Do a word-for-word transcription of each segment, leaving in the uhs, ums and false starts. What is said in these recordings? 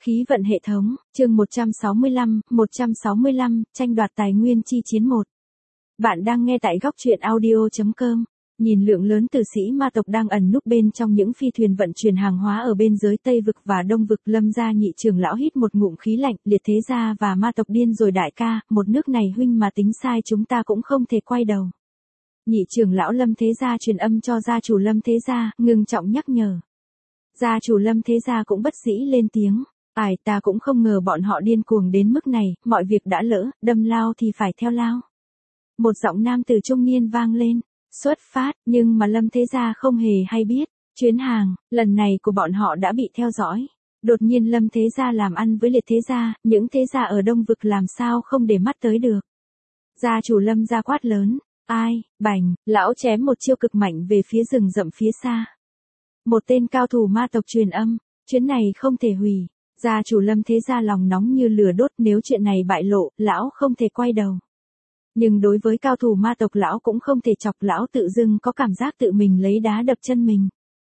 Khí vận hệ thống, chương một trăm sáu mươi lăm, một trăm sáu mươi lăm, tranh đoạt tài nguyên chi chiến một. Bạn đang nghe tại góc truyện audio chấm com. Nhìn lượng lớn tử sĩ ma tộc đang ẩn núp bên trong những phi thuyền vận chuyển hàng hóa ở bên dưới Tây vực và Đông vực, Lâm gia nhị trưởng lão hít một ngụm khí lạnh, liệt thế gia và ma tộc điên rồi đại ca, một nước này huynh mà tính sai chúng ta cũng không thể quay đầu. Nhị trưởng lão Lâm thế gia truyền âm cho gia chủ Lâm thế gia, ngưng trọng nhắc nhở. Gia chủ Lâm thế gia cũng bất dĩ lên tiếng. Ai ta cũng không ngờ bọn họ điên cuồng đến mức này, mọi việc đã lỡ, đâm lao thì phải theo lao. Một giọng nam từ trung niên vang lên, xuất phát, nhưng mà Lâm thế gia không hề hay biết, chuyến hàng, lần này của bọn họ đã bị theo dõi. Đột nhiên Lâm thế gia làm ăn với liệt thế gia, những thế gia ở Đông vực làm sao không để mắt tới được. Gia chủ Lâm gia quát lớn, ai, bành, lão chém một chiêu cực mạnh về phía rừng rậm phía xa. Một tên cao thủ ma tộc truyền âm, chuyến này không thể hủy. Gia chủ Lâm thế gia lòng nóng như lửa đốt, nếu chuyện này bại lộ, lão không thể quay đầu. Nhưng đối với cao thủ ma tộc lão cũng không thể chọc, lão tự dưng có cảm giác tự mình lấy đá đập chân mình.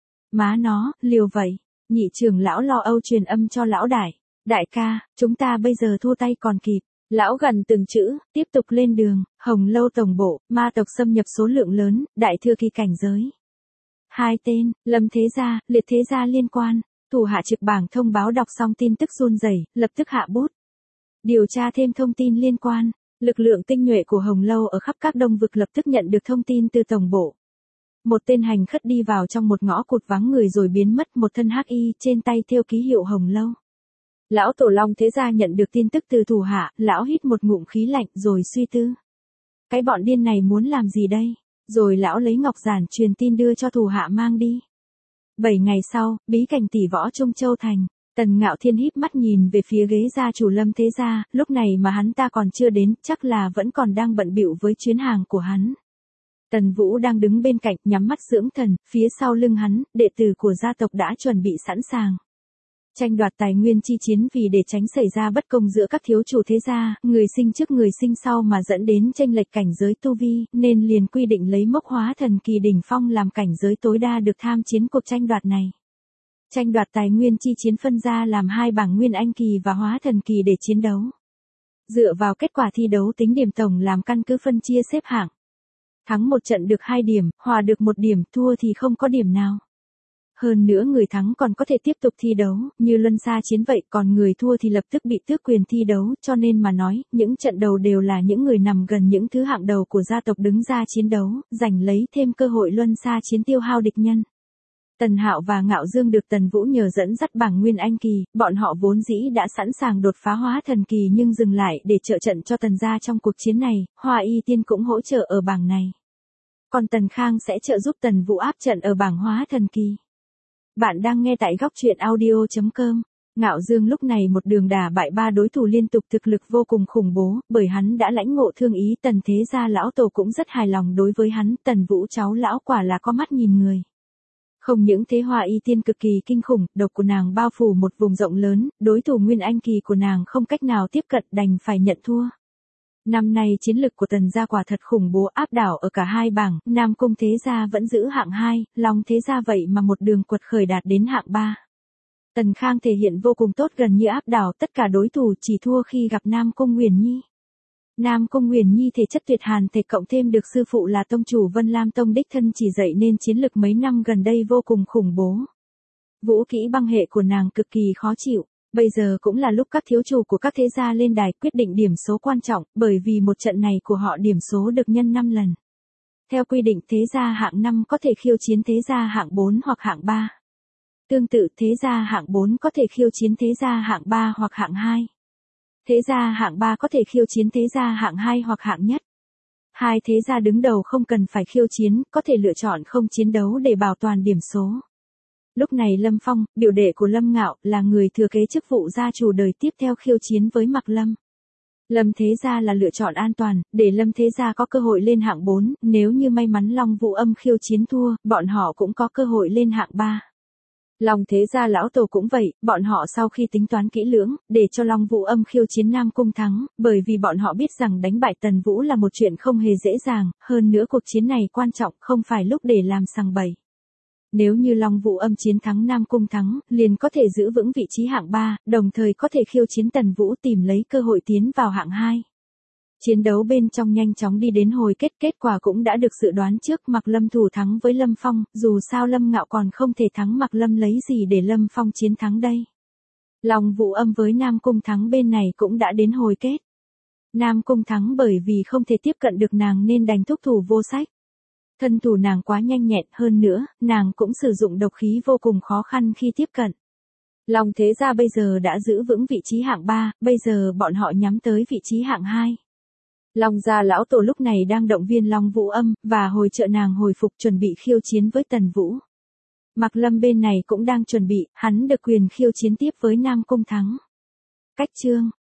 Má nó, liều vậy, nhị trưởng lão lo âu truyền âm cho lão đại. Đại ca, chúng ta bây giờ thua tay còn kịp. Lão gần từng chữ, tiếp tục lên đường, Hồng Lâu tổng bộ, ma tộc xâm nhập số lượng lớn, đại thừa kỳ cảnh giới. Hai tên, Lâm thế gia, liệt thế gia liên quan. Thủ hạ trực bảng thông báo đọc xong tin tức run rẩy, lập tức hạ bút. Điều tra thêm thông tin liên quan, lực lượng tinh nhuệ của Hồng Lâu ở khắp các đông vực lập tức nhận được thông tin từ tổng bộ. Một tên hành khất đi vào trong một ngõ cụt vắng người rồi biến mất, một thân hắc y, trên tay thêu ký hiệu Hồng Lâu. Lão tổ Long thế gia nhận được tin tức từ thủ hạ, lão hít một ngụm khí lạnh rồi suy tư. Cái bọn điên này muốn làm gì đây? Rồi lão lấy ngọc giản truyền tin đưa cho thủ hạ mang đi. Bảy ngày sau, bí cảnh tỷ võ Trung Châu Thành, Tần Ngạo Thiên híp mắt nhìn về phía ghế gia chủ Lâm thế gia, lúc này mà hắn ta còn chưa đến, chắc là vẫn còn đang bận bịu với chuyến hàng của hắn. Tần Vũ đang đứng bên cạnh, nhắm mắt dưỡng thần, phía sau lưng hắn, đệ tử của gia tộc đã chuẩn bị sẵn sàng. Tranh đoạt tài nguyên chi chiến, vì để tránh xảy ra bất công giữa các thiếu chủ thế gia, người sinh trước người sinh sau mà dẫn đến chênh lệch cảnh giới tu vi, nên liền quy định lấy mốc hóa thần kỳ đỉnh phong làm cảnh giới tối đa được tham chiến cuộc tranh đoạt này. Tranh đoạt tài nguyên chi chiến phân ra làm hai bảng nguyên anh kỳ và hóa thần kỳ để chiến đấu. Dựa vào kết quả thi đấu tính điểm tổng làm căn cứ phân chia xếp hạng. Thắng một trận được hai điểm, hòa được một điểm, thua thì không có điểm nào. Hơn nữa người thắng còn có thể tiếp tục thi đấu, như luân xa chiến vậy, còn người thua thì lập tức bị tước quyền thi đấu, cho nên mà nói, những trận đầu đều là những người nằm gần những thứ hạng đầu của gia tộc đứng ra chiến đấu, giành lấy thêm cơ hội luân xa chiến tiêu hao địch nhân. Tần Hạo và Ngạo Dương được Tần Vũ nhờ dẫn dắt bảng nguyên anh kỳ, bọn họ vốn dĩ đã sẵn sàng đột phá hóa thần kỳ nhưng dừng lại để trợ trận cho Tần gia trong cuộc chiến này, Hoa Y Tiên cũng hỗ trợ ở bảng này. Còn Tần Khang sẽ trợ giúp Tần Vũ áp trận ở bảng hóa thần kỳ. Bạn đang nghe tại góc truyện audio chấm com. Ngạo Dương lúc này một đường đả bại ba đối thủ liên tục, thực lực vô cùng khủng bố, bởi hắn đã lãnh ngộ thương ý. Tần thế gia lão tổ cũng rất hài lòng đối với hắn, Tần Vũ cháu lão quả là có mắt nhìn người. Không những thế, Hoa Y Tiên cực kỳ kinh khủng, độc của nàng bao phủ một vùng rộng lớn, đối thủ nguyên anh kỳ của nàng không cách nào tiếp cận, đành phải nhận thua. Năm nay chiến lực của Tần gia quả thật khủng bố, áp đảo ở cả hai bảng, Nam Cung thế gia vẫn giữ hạng hai, Long thế gia vậy mà một đường quật khởi đạt đến hạng ba. Tần Khang thể hiện vô cùng tốt, gần như áp đảo tất cả đối thủ, chỉ thua khi gặp Nam Cung Nguyền Nhi. Nam Cung Nguyền Nhi thể chất tuyệt hàn thể cộng thêm được sư phụ là tông chủ Vân Lam Tông đích thân chỉ dạy nên chiến lực mấy năm gần đây vô cùng khủng bố. Vũ kỹ băng hệ của nàng cực kỳ khó chịu. Bây giờ cũng là lúc các thiếu chủ của các thế gia lên đài quyết định điểm số quan trọng, bởi vì một trận này của họ điểm số được nhân năm lần. Theo quy định, thế gia hạng năm có thể khiêu chiến thế gia hạng bốn hoặc hạng ba. Tương tự, thế gia hạng bốn có thể khiêu chiến thế gia hạng ba hoặc hạng hai. Thế gia hạng ba có thể khiêu chiến thế gia hạng hai hoặc hạng nhất. Hai thế gia đứng đầu không cần phải khiêu chiến, có thể lựa chọn không chiến đấu để bảo toàn điểm số. Lúc này Lâm Phong, biểu đệ của Lâm Ngạo, là người thừa kế chức vụ gia chủ đời tiếp theo khiêu chiến với Mạc Lâm. Lâm thế gia là lựa chọn an toàn, để Lâm thế gia có cơ hội lên hạng bốn, nếu như may mắn Long Vũ Âm khiêu chiến thua, bọn họ cũng có cơ hội lên hạng ba. Long thế gia lão tổ cũng vậy, bọn họ sau khi tính toán kỹ lưỡng, để cho Long Vũ Âm khiêu chiến Nam Cung thắng, bởi vì bọn họ biết rằng đánh bại Tần Vũ là một chuyện không hề dễ dàng, hơn nữa cuộc chiến này quan trọng, không phải lúc để làm sằng bậy. Nếu như Long Vũ Âm chiến thắng Nam Cung Thắng, liền có thể giữ vững vị trí hạng ba, đồng thời có thể khiêu chiến Tần Vũ tìm lấy cơ hội tiến vào hạng hai. Chiến đấu bên trong nhanh chóng đi đến hồi kết, kết quả cũng đã được dự đoán trước, Mạc Lâm thủ thắng với Lâm Phong, dù sao Lâm Ngạo còn không thể thắng Mạc Lâm, lấy gì để Lâm Phong chiến thắng đây. Long Vũ Âm với Nam Cung Thắng bên này cũng đã đến hồi kết. Nam Cung Thắng bởi vì không thể tiếp cận được nàng nên đành thúc thủ vô sách. Thân thủ nàng quá nhanh nhẹn, hơn nữa, nàng cũng sử dụng độc khí vô cùng khó khăn khi tiếp cận. Long Thế Gia bây giờ đã giữ vững vị trí hạng ba, bây giờ bọn họ nhắm tới vị trí hạng hai. Long Gia lão tổ lúc này đang động viên Long Vũ Âm, và hồi trợ nàng hồi phục chuẩn bị khiêu chiến với Tần Vũ. Mạc Lâm bên này cũng đang chuẩn bị, hắn được quyền khiêu chiến tiếp với Nam Cung Thắng. Cách chương